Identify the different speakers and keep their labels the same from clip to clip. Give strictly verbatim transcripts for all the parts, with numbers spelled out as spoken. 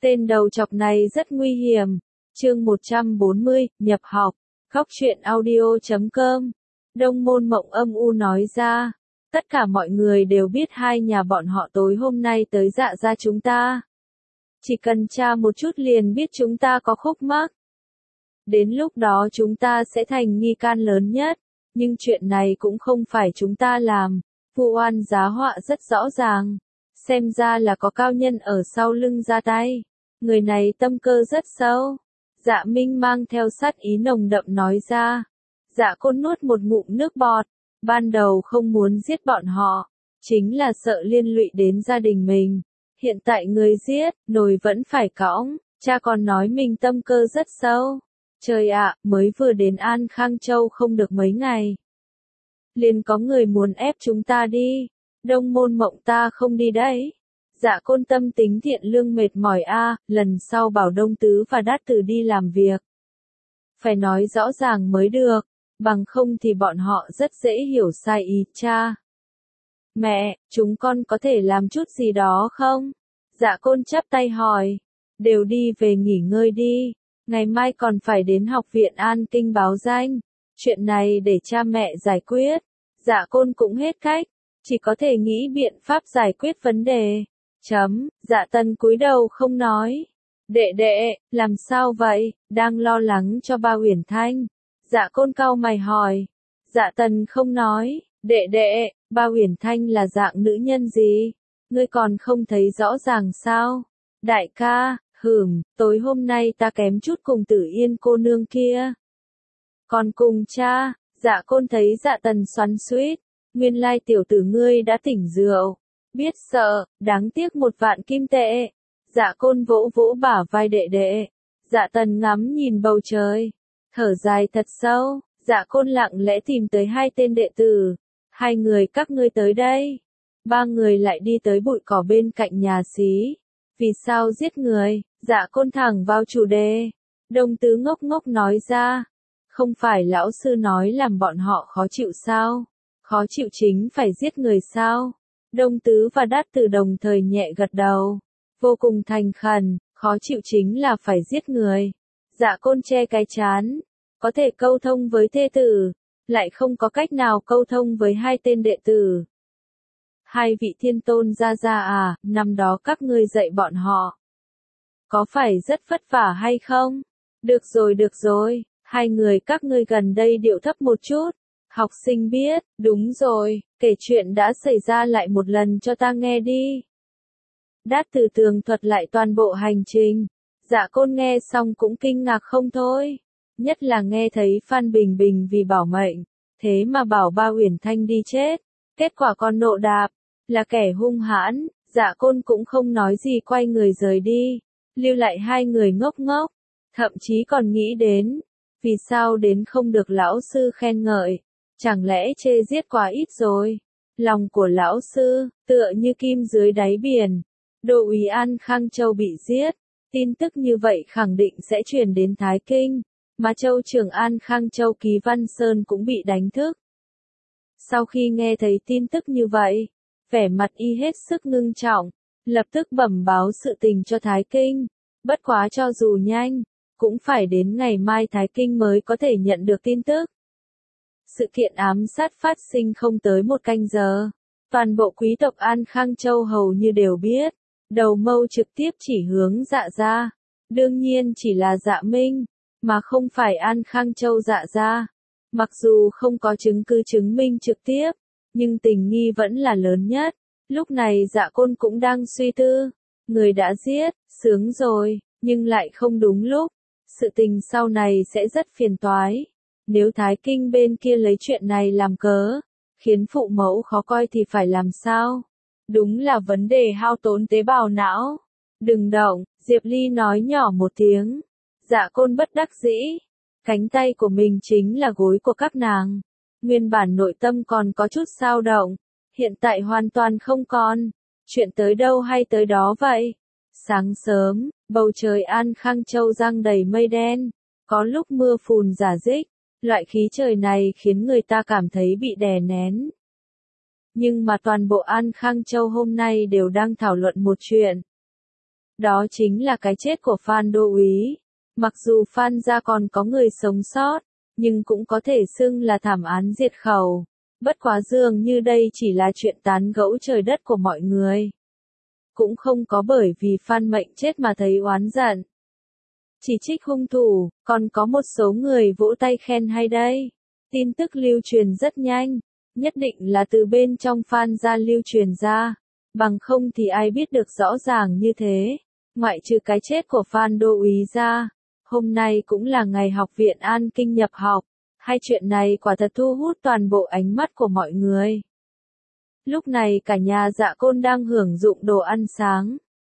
Speaker 1: Tên đầu chọc này rất nguy hiểm. Chương một trăm bốn mươi, nhập học. Góc truyện audio chấm com. Đông Môn Mộng âm u nói ra. Tất cả mọi người đều biết hai nhà bọn họ tối hôm nay tới Dạ gia chúng ta. Chỉ cần tra một chút liền biết chúng ta có khúc mắc. Đến lúc đó chúng ta sẽ thành nghi can lớn nhất. Nhưng chuyện này cũng không phải chúng ta làm. Vu oan giá họa rất rõ ràng. Xem ra là có cao nhân ở sau lưng ra tay. Người này tâm cơ rất sâu. Dạ Minh mang theo sát ý nồng đậm nói ra. Dạ Côn nuốt một ngụm nước bọt. Ban đầu không muốn giết bọn họ. Chính là sợ liên lụy đến gia đình mình. Hiện tại người giết, nồi vẫn phải cõng. Cha còn nói mình tâm cơ rất sâu. Trời ạ, mới vừa đến An Khang Châu không được mấy ngày. Liền có người muốn ép chúng ta đi. Đông Môn Mộng ta không đi đấy. Dạ Côn tâm tính thiện lương mệt mỏi a, lần sau bảo Đông Tứ và Đát Tử đi làm việc. Phải nói rõ ràng mới được, bằng không thì bọn họ rất dễ hiểu sai ý cha. Mẹ, chúng con có thể làm chút gì đó không? Dạ Côn chắp tay hỏi. Đều đi về nghỉ ngơi đi, ngày mai còn phải đến học viện An Kinh báo danh. Chuyện này để cha mẹ giải quyết. Dạ Côn cũng hết cách, chỉ có thể nghĩ biện pháp giải quyết vấn đề. Chấm, Dạ Tần cúi đầu không nói. Đệ đệ, làm sao vậy, đang lo lắng cho ba Uyển Thanh. Dạ Côn cau mày hỏi. Dạ Tần không nói, đệ đệ, ba Uyển Thanh là dạng nữ nhân gì? Ngươi còn không thấy rõ ràng sao? Đại ca, hửm, tối hôm nay ta kém chút cùng Tử Yên cô nương kia. Còn cùng cha, Dạ Côn thấy Dạ Tần xoắn xuýt. Nguyên lai tiểu tử ngươi đã tỉnh rượu. Biết sợ, đáng tiếc một vạn kim tệ. Dạ Côn vỗ vỗ bả vai đệ đệ. Dạ Tần ngắm nhìn bầu trời. Thở dài thật sâu, Dạ Côn lặng lẽ tìm tới hai tên đệ tử. Hai người các ngươi tới đây. Ba người lại đi tới bụi cỏ bên cạnh nhà xí. Vì sao giết người? Dạ Côn thẳng vào chủ đề. Đông Tứ ngốc ngốc nói ra. Không phải lão sư nói làm bọn họ khó chịu sao? Khó chịu chính phải giết người sao? Đông Tứ và Đát Tử đồng thời nhẹ gật đầu. Vô cùng thành khẩn, khó chịu chính là phải giết người. Dạ Côn che cái trán. Có thể câu thông với thê tử, lại không có cách nào câu thông với hai tên đệ tử. Hai vị thiên tôn gia gia à, năm đó các ngươi dạy bọn họ. Có phải rất vất vả hay không? Được rồi được rồi, hai người các ngươi gần đây điệu thấp một chút. Học sinh biết, đúng rồi, kể chuyện đã xảy ra lại một lần cho ta nghe đi. Đát Tử tường thuật lại toàn bộ hành trình. Dạ Côn nghe xong cũng kinh ngạc không thôi. Nhất là nghe thấy Phan Bình Bình vì bảo mệnh, thế mà bảo ba Uyển Thanh đi chết. Kết quả còn nộ đạp, là kẻ hung hãn. Dạ Côn cũng không nói gì quay người rời đi. Lưu lại hai người ngốc ngốc. Thậm chí còn nghĩ đến, vì sao đến không được lão sư khen ngợi. Chẳng lẽ chê giết quá ít rồi? Lòng của lão sư, tựa như kim dưới đáy biển. Đô úy An Khang Châu bị giết. Tin tức như vậy khẳng định sẽ truyền đến Thái Kinh. Mà Châu trưởng An Khang Châu Ký Văn Sơn cũng bị đánh thức. Sau khi nghe thấy tin tức như vậy, vẻ mặt y hết sức ngưng trọng. Lập tức bẩm báo sự tình cho Thái Kinh. Bất quá cho dù nhanh, cũng phải đến ngày mai Thái Kinh mới có thể nhận được tin tức. Sự kiện ám sát phát sinh không tới một canh giờ. Toàn bộ quý tộc An Khang Châu hầu như đều biết. Đầu mâu trực tiếp chỉ hướng Dạ gia. Đương nhiên chỉ là Dạ Minh, mà không phải An Khang Châu Dạ gia. Mặc dù không có chứng cứ chứng minh trực tiếp, nhưng tình nghi vẫn là lớn nhất. Lúc này Dạ Côn cũng đang suy tư. Người đã giết, sướng rồi, nhưng lại không đúng lúc. Sự tình sau này sẽ rất phiền toái. Nếu Thái Kinh bên kia lấy chuyện này làm cớ, khiến phụ mẫu khó coi thì phải làm sao? Đúng là vấn đề hao tốn tế bào não. Đừng động, Diệp Ly nói nhỏ một tiếng. Dạ Côn bất đắc dĩ. Cánh tay của mình chính là gối của các nàng. Nguyên bản nội tâm còn có chút dao động. Hiện tại hoàn toàn không còn. Chuyện tới đâu hay tới đó vậy? Sáng sớm, bầu trời An Khang Châu giăng đầy mây đen. Có lúc mưa phùn rả rích. Loại khí trời này khiến người ta cảm thấy bị đè nén. Nhưng mà toàn bộ An Khang Châu hôm nay đều đang thảo luận một chuyện. đó chính là cái chết của Phan Đô Úy. Mặc dù Phan gia còn có người sống sót, nhưng cũng có thể xưng là thảm án diệt khẩu. Bất quá dường như đây chỉ là chuyện tán gẫu trời đất của mọi người. Cũng không có bởi vì Phan Mệnh chết mà thấy oán giận. Chỉ trích hung thủ, còn có một số người vỗ tay khen hay đây. Tin tức lưu truyền rất nhanh, nhất định là từ bên trong Phan gia lưu truyền ra. Bằng không thì ai biết được rõ ràng như thế. Ngoại trừ cái chết của Phan Đô Úy ra, hôm nay cũng là ngày Học viện An Kinh nhập học. Hai chuyện này quả thật thu hút toàn bộ ánh mắt của mọi người. Lúc này cả nhà Dạ Côn đang hưởng dụng đồ ăn sáng.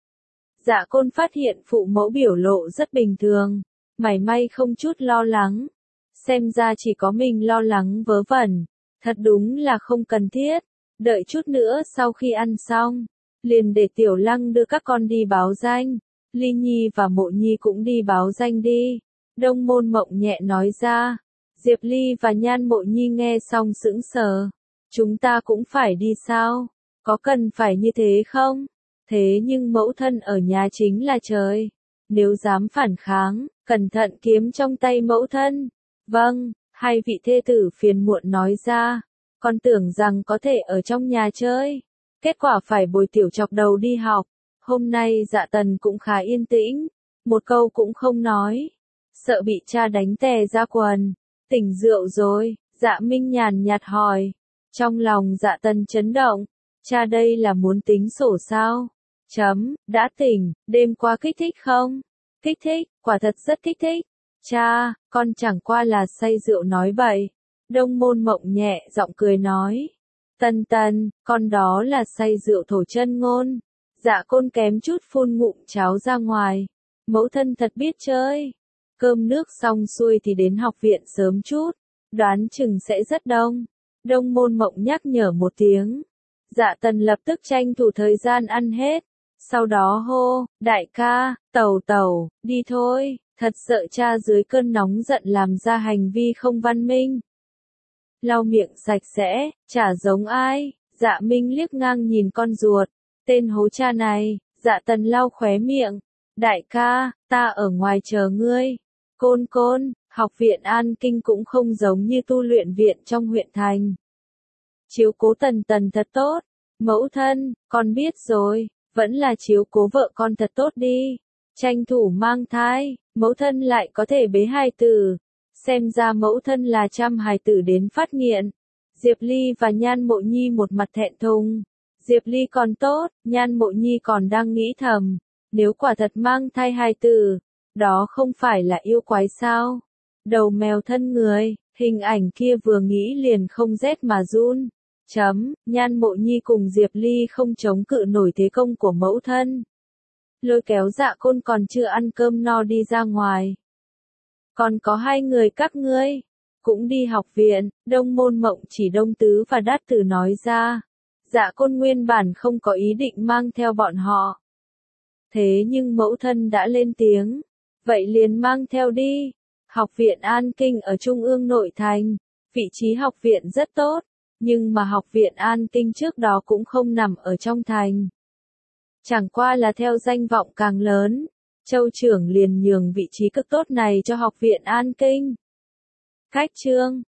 Speaker 1: Dạ Côn phát hiện phụ mẫu biểu lộ rất bình thường, mảy may không chút lo lắng. Xem ra chỉ có mình lo lắng vớ vẩn, thật đúng là không cần thiết. Đợi chút nữa sau khi ăn xong, liền để Tiểu Lăng đưa các con đi báo danh. Ly Nhi và Mộ Nhi cũng đi báo danh đi. Đông Môn Mộng nhẹ nói ra. Diệp Ly và Nhan Mộ Nhi nghe xong sững sờ. Chúng ta cũng phải đi sao? Có cần phải như thế không? Thế nhưng mẫu thân ở nhà chính là trời. Nếu dám phản kháng, cẩn thận kiếm trong tay mẫu thân. Vâng, hai vị thê tử phiền muộn nói ra. Con tưởng rằng có thể ở trong nhà chơi. Kết quả phải bồi Tiểu Chọc đầu đi học. Hôm nay Dạ Tần cũng khá yên tĩnh. Một câu cũng không nói. Sợ bị cha đánh tè ra quần. Tỉnh rượu rồi, Dạ Minh nhàn nhạt hỏi. Trong lòng Dạ Tần chấn động. Cha đây là muốn tính sổ sao? Chấm, đã tỉnh, đêm qua kích thích không? Kích thích, quả thật rất kích thích. Cha, con chẳng qua là say rượu nói bậy. Đông Môn Mộng nhẹ giọng cười nói. Tần Tần, con đó là say rượu thổ chân ngôn. Dạ Côn kém chút phun ngụm cháo ra ngoài. Mẫu thân thật biết chơi. Cơm nước xong xuôi thì đến học viện sớm chút. Đoán chừng sẽ rất đông. Đông Môn Mộng nhắc nhở một tiếng. Dạ Tần lập tức tranh thủ thời gian ăn hết. Sau đó hô, đại ca, tẩu tẩu, đi thôi. Thật sợ cha dưới cơn nóng giận làm ra hành vi không văn minh. Lau miệng sạch sẽ, chả giống ai. Dạ Minh liếc ngang nhìn con ruột. Tên hố cha này. Dạ Tần lau khóe miệng. Đại ca, ta ở ngoài chờ ngươi. Côn Côn, học viện An Kinh cũng không giống như tu luyện viện trong huyện thành. Chiếu cố Tần Tần thật tốt. Mẫu thân, con biết rồi, vẫn là chiếu cố vợ con thật tốt đi. Tranh thủ mang thai, mẫu thân lại có thể bế hài tử. Xem ra mẫu thân là chăm hài tử đến phát nghiện. Diệp Ly và Nhan Mộ Nhi một mặt thẹn thùng. Diệp Ly còn tốt, Nhan Mộ Nhi còn đang nghĩ thầm. Nếu quả thật mang thai hài tử, đó không phải là yêu quái sao? Đầu mèo thân người, hình ảnh kia vừa nghĩ liền không rét mà run. Chấm, Nhan Mộ Nhi cùng Diệp Ly không chống cự nổi thế công của mẫu thân. Lôi kéo Dạ Côn còn chưa ăn cơm no đi ra ngoài. Còn có hai người các ngươi, cũng đi học viện. Đông Môn Mộng chỉ Đông Tứ và Đát Tử nói ra. Dạ Côn nguyên bản không có ý định mang theo bọn họ. Thế nhưng mẫu thân đã lên tiếng. Vậy liền mang theo đi. Học viện An Kinh ở Trung ương nội thành. Vị trí học viện rất tốt. Nhưng mà học viện An Kinh trước đó cũng không nằm ở trong thành. Chẳng qua là theo danh vọng càng lớn. Châu trưởng liền nhường vị trí cực tốt này cho học viện An Kinh. Cách chương